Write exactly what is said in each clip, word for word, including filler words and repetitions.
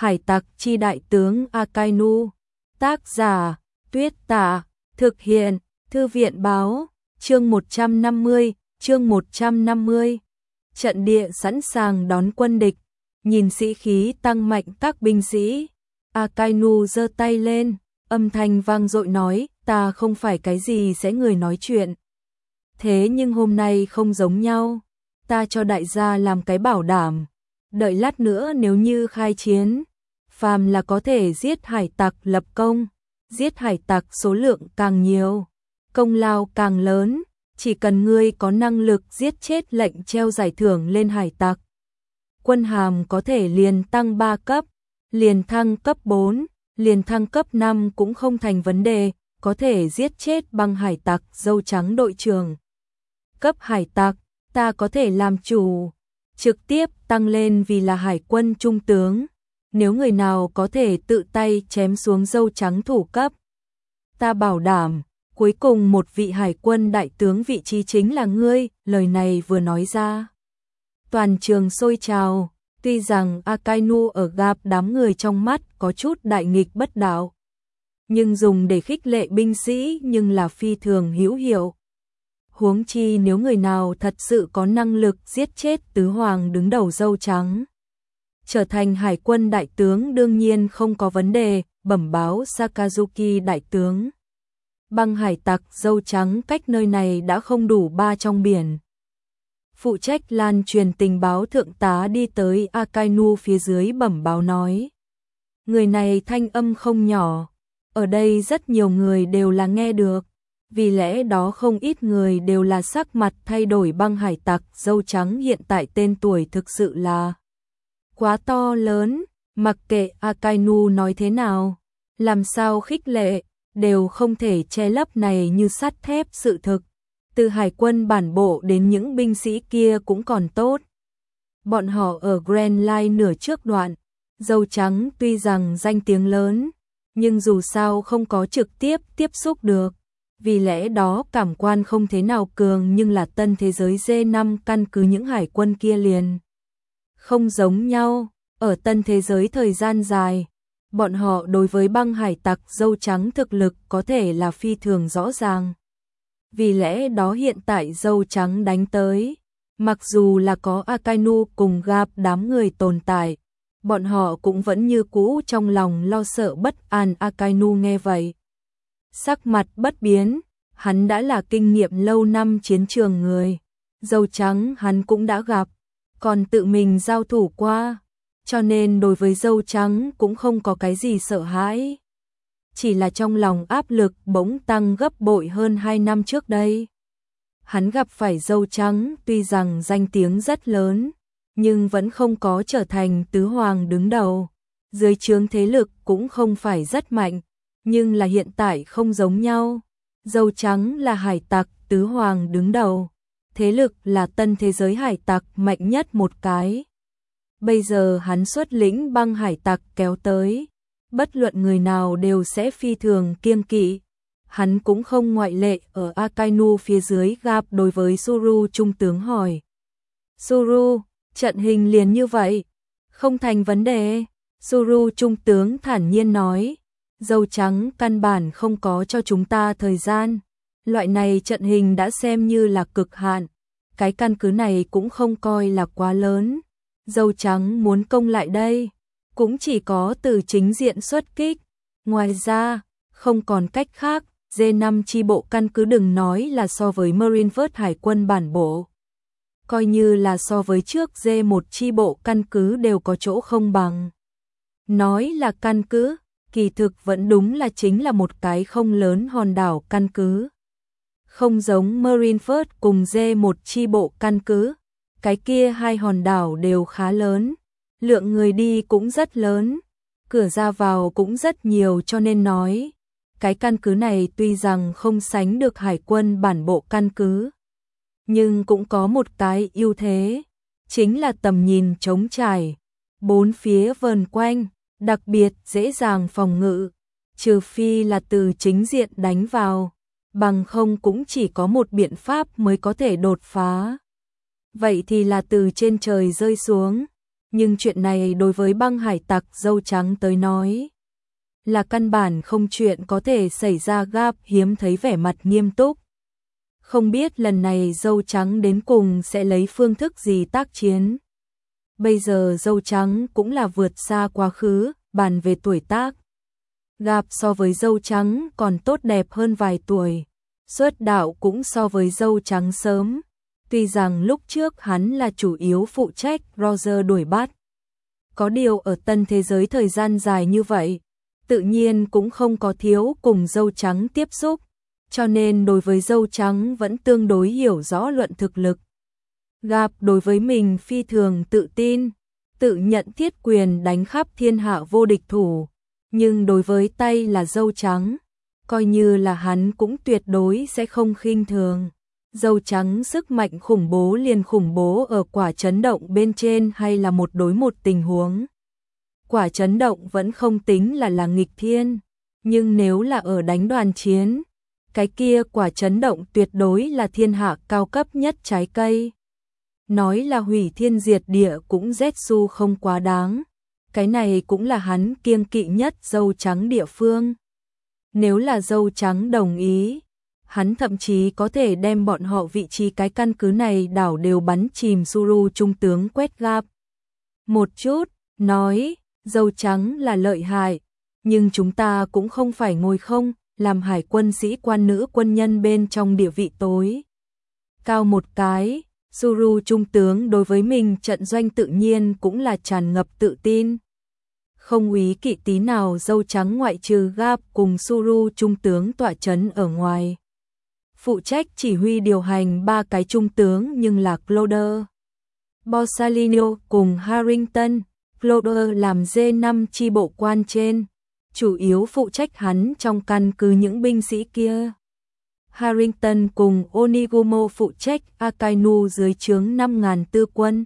Hải tặc chi đại tướng Akainu. Tác giả, Tuyết Tả. Thực hiện, Thư viện Báo. Chương một trăm năm mươi, chương một trăm năm mươi. Trận địa sẵn sàng đón quân địch. Nhìn sĩ khí tăng mạnh các binh sĩ, Akainu giơ tay lên, âm thanh vang dội nói, ta không phải cái gì sẽ người nói chuyện. Thế nhưng hôm nay không giống nhau, ta cho đại gia làm cái bảo đảm, đợi lát nữa nếu như khai chiến, phàm là có thể giết hải tặc lập công, giết hải tặc số lượng càng nhiều, công lao càng lớn, chỉ cần ngươi có năng lực giết chết lệnh treo giải thưởng lên hải tặc. Quân hàm có thể liền tăng ba cấp, liền thăng cấp bốn, liền thăng cấp năm cũng không thành vấn đề, có thể giết chết băng hải tặc dâu trắng đội trưởng. Cấp hải tặc, ta có thể làm chủ, trực tiếp tăng lên vì là hải quân trung tướng. Nếu người nào có thể tự tay chém xuống dâu trắng thủ cấp, ta bảo đảm, cuối cùng một vị hải quân đại tướng vị trí chính là ngươi. Lời này vừa nói ra, toàn trường sôi trào. Tuy rằng Akainu ở gặp đám người trong mắt có chút đại nghịch bất đạo, nhưng dùng để khích lệ binh sĩ nhưng là phi thường hữu hiệu. Huống chi nếu người nào thật sự có năng lực giết chết tứ hoàng đứng đầu dâu trắng, trở thành hải quân đại tướng đương nhiên không có vấn đề. Bẩm báo Sakazuki đại tướng, băng hải tặc dâu trắng cách nơi này đã không đủ ba trong biển. Phụ trách lan truyền tình báo thượng tá đi tới Akainu phía dưới bẩm báo nói. Người này thanh âm không nhỏ, ở đây rất nhiều người đều là nghe được, vì lẽ đó không ít người đều là sắc mặt thay đổi. Băng hải tặc dâu trắng hiện tại tên tuổi thực sự là quá to lớn, mặc kệ Akainu nói thế nào, làm sao khích lệ, đều không thể che lấp này như sắt thép sự thực. Từ hải quân bản bộ đến những binh sĩ kia cũng còn tốt. Bọn họ ở Grand Line nửa trước đoạn, dâu trắng tuy rằng danh tiếng lớn, nhưng dù sao không có trực tiếp tiếp xúc được. Vì lẽ đó cảm quan không thế nào cường, nhưng là tân thế giới D năm căn cứ những hải quân kia liền không giống nhau. Ở tân thế giới thời gian dài, bọn họ đối với băng hải tặc dâu trắng thực lực có thể là phi thường rõ ràng. Vì lẽ đó hiện tại dâu trắng đánh tới, mặc dù là có Akainu cùng gặp đám người tồn tại, bọn họ cũng vẫn như cũ trong lòng lo sợ bất an. Akainu nghe vậy, sắc mặt bất biến, hắn đã là kinh nghiệm lâu năm chiến trường người, dâu trắng hắn cũng đã gặp, còn tự mình giao thủ qua, cho nên đối với dâu trắng cũng không có cái gì sợ hãi. Chỉ là trong lòng áp lực bỗng tăng gấp bội hơn hai năm trước đây. Hắn gặp phải dâu trắng tuy rằng danh tiếng rất lớn, nhưng vẫn không có trở thành tứ hoàng đứng đầu. Dưới trướng thế lực cũng không phải rất mạnh, nhưng là hiện tại không giống nhau. Dâu trắng là hải tặc tứ hoàng đứng đầu, thế lực là tân thế giới hải tặc mạnh nhất một cái. Bây giờ hắn xuất lĩnh băng hải tặc kéo tới, bất luận người nào đều sẽ phi thường kiêng kỵ. Hắn cũng không ngoại lệ. Ở Akainu phía dưới gặp đối với Suru trung tướng hỏi. Suru, trận hình liền như vậy, không thành vấn đề. Suru trung tướng thản nhiên nói. Dâu trắng căn bản không có cho chúng ta thời gian. Loại này trận hình đã xem như là cực hạn. Cái căn cứ này cũng không coi là quá lớn. Dâu trắng muốn công lại đây, cũng chỉ có từ chính diện xuất kích. Ngoài ra, không còn cách khác. D năm chi bộ căn cứ đừng nói là so với Marineford hải quân bản bộ, coi như là so với trước D một chi bộ căn cứ đều có chỗ không bằng. Nói là căn cứ, kỳ thực vẫn đúng là chính là một cái không lớn hòn đảo căn cứ. Không giống Marineford cùng D một chi bộ căn cứ, cái kia hai hòn đảo đều khá lớn, lượng người đi cũng rất lớn, cửa ra vào cũng rất nhiều, cho nên nói cái căn cứ này tuy rằng không sánh được hải quân bản bộ căn cứ, nhưng cũng có một cái ưu thế, chính là tầm nhìn trống trải, bốn phía vờn quanh, đặc biệt dễ dàng phòng ngự, trừ phi là từ chính diện đánh vào, bằng không cũng chỉ có một biện pháp mới có thể đột phá. Vậy thì là từ trên trời rơi xuống. Nhưng chuyện này đối với băng hải tặc dâu trắng tới nói là căn bản không chuyện có thể xảy ra. Gap hiếm thấy vẻ mặt nghiêm túc. Không biết lần này dâu trắng đến cùng sẽ lấy phương thức gì tác chiến. Bây giờ dâu trắng cũng là vượt xa quá khứ, bàn về tuổi tác. Gap so với dâu trắng còn tốt đẹp hơn vài tuổi. Xuất đạo cũng so với dâu trắng sớm. Tuy rằng lúc trước hắn là chủ yếu phụ trách Roger đuổi bắt. Có điều ở tân thế giới thời gian dài như vậy, tự nhiên cũng không có thiếu cùng dâu trắng tiếp xúc, cho nên đối với dâu trắng vẫn tương đối hiểu rõ luận thực lực. Gap đối với mình phi thường tự tin, tự nhận thiết quyền đánh khắp thiên hạ vô địch thủ, nhưng đối với tay là dâu trắng, coi như là hắn cũng tuyệt đối sẽ không khinh thường. Dâu trắng sức mạnh khủng bố liền khủng bố ở quả chấn động bên trên hay là một đối một tình huống. Quả chấn động vẫn không tính là là nghịch thiên, nhưng nếu là ở đánh đoàn chiến, cái kia quả chấn động tuyệt đối là thiên hạ cao cấp nhất trái cây. Nói là hủy thiên diệt địa cũng Zetsu không quá đáng, cái này cũng là hắn kiêng kỵ nhất dâu trắng địa phương. Nếu là dâu trắng đồng ý, hắn thậm chí có thể đem bọn họ vị trí cái căn cứ này đảo đều bắn chìm. Suru trung tướng quét Gap một chút, nói, dâu trắng là lợi hại, nhưng chúng ta cũng không phải ngồi không, làm hải quân sĩ quan nữ quân nhân bên trong địa vị tối cao một cái. Suru trung tướng đối với mình trận doanh tự nhiên cũng là tràn ngập tự tin. Không úy kỵ tí nào dâu trắng ngoại trừ Gap cùng Suru trung tướng tọa chấn ở ngoài. Phụ trách chỉ huy điều hành ba cái trung tướng nhưng là Cloder, Borsalino cùng Harrington. Cloder làm D năm chi bộ quan trên, chủ yếu phụ trách hắn trong căn cứ những binh sĩ kia. Harrington cùng Onigumo phụ trách Akainu dưới trướng năm nghìn tư quân.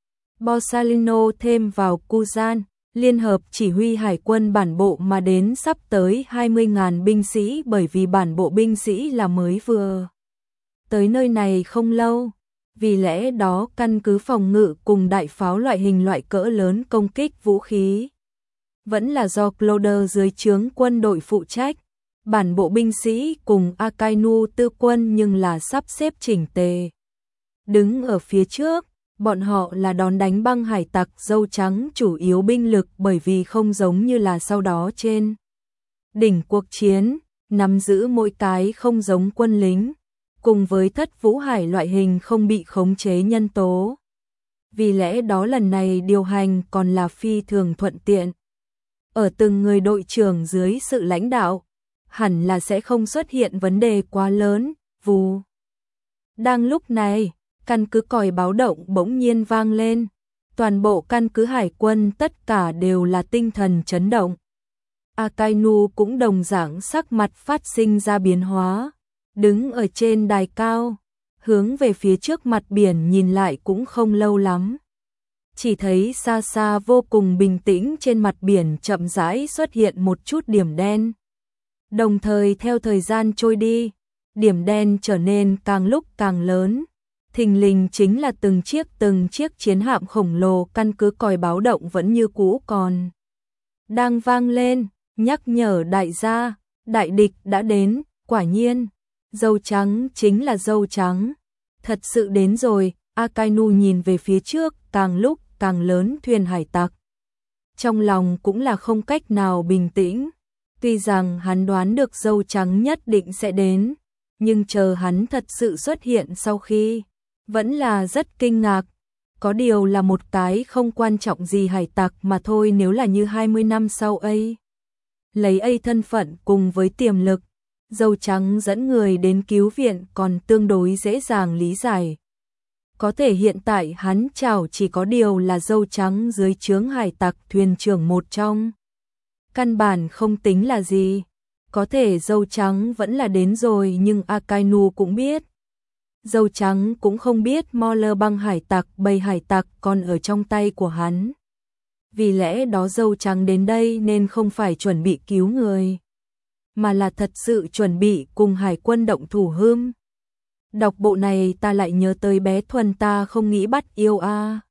Borsalino thêm vào Kuzan, liên hợp chỉ huy hải quân bản bộ mà đến sắp tới hai mươi nghìn binh sĩ, bởi vì bản bộ binh sĩ là mới vừa tới nơi này không lâu. Vì lẽ đó căn cứ phòng ngự cùng đại pháo loại hình loại cỡ lớn công kích vũ khí vẫn là do Cloder dưới trướng quân đội phụ trách. Bản bộ binh sĩ cùng Akainu tư quân nhưng là sắp xếp chỉnh tề. Đứng ở phía trước, bọn họ là đón đánh băng hải tặc dâu trắng chủ yếu binh lực, bởi vì không giống như là sau đó trên đỉnh cuộc chiến, nắm giữ mỗi cái không giống quân lính, cùng với thất vũ hải loại hình không bị khống chế nhân tố. Vì lẽ đó lần này điều hành còn là phi thường thuận tiện. Ở từng người đội trưởng dưới sự lãnh đạo, hẳn là sẽ không xuất hiện vấn đề quá lớn. Vù. Đang lúc này, căn cứ còi báo động bỗng nhiên vang lên. Toàn bộ căn cứ hải quân tất cả đều là tinh thần chấn động. Akainu cũng đồng dạng sắc mặt phát sinh ra biến hóa. Đứng ở trên đài cao, hướng về phía trước mặt biển nhìn lại cũng không lâu lắm. Chỉ thấy xa xa vô cùng bình tĩnh, trên mặt biển chậm rãi xuất hiện một chút điểm đen. Đồng thời theo thời gian trôi đi, điểm đen trở nên càng lúc càng lớn. Thình lình chính là từng chiếc từng chiếc chiến hạm khổng lồ. Căn cứ còi báo động vẫn như cũ còn đang vang lên, nhắc nhở đại gia, đại địch đã đến. Quả nhiên, dâu trắng chính là dâu trắng, thật sự đến rồi. Akainu nhìn về phía trước, càng lúc càng lớn thuyền hải tặc. Trong lòng cũng là không cách nào bình tĩnh. Tuy rằng hắn đoán được dâu trắng nhất định sẽ đến, nhưng chờ hắn thật sự xuất hiện sau khi, vẫn là rất kinh ngạc. Có điều là một cái không quan trọng gì hải tặc mà thôi. Nếu là như hai mươi năm sau ấy, lấy ấy thân phận cùng với tiềm lực, dâu trắng dẫn người đến cứu viện còn tương đối dễ dàng lý giải. Có thể hiện tại hắn chào chỉ có điều là dâu trắng dưới trướng hải tặc thuyền trưởng một trong. Căn bản không tính là gì. Có thể dâu trắng vẫn là đến rồi, nhưng Akainu cũng biết. Dâu trắng cũng không biết Moller băng hải tặc, bầy hải tặc còn ở trong tay của hắn. Vì lẽ đó dâu trắng đến đây nên không phải chuẩn bị cứu người, mà là thật sự chuẩn bị cùng hải quân động thủ hươm. Đọc bộ này ta lại nhớ tới bé Thuần, ta không nghĩ bắt yêu a.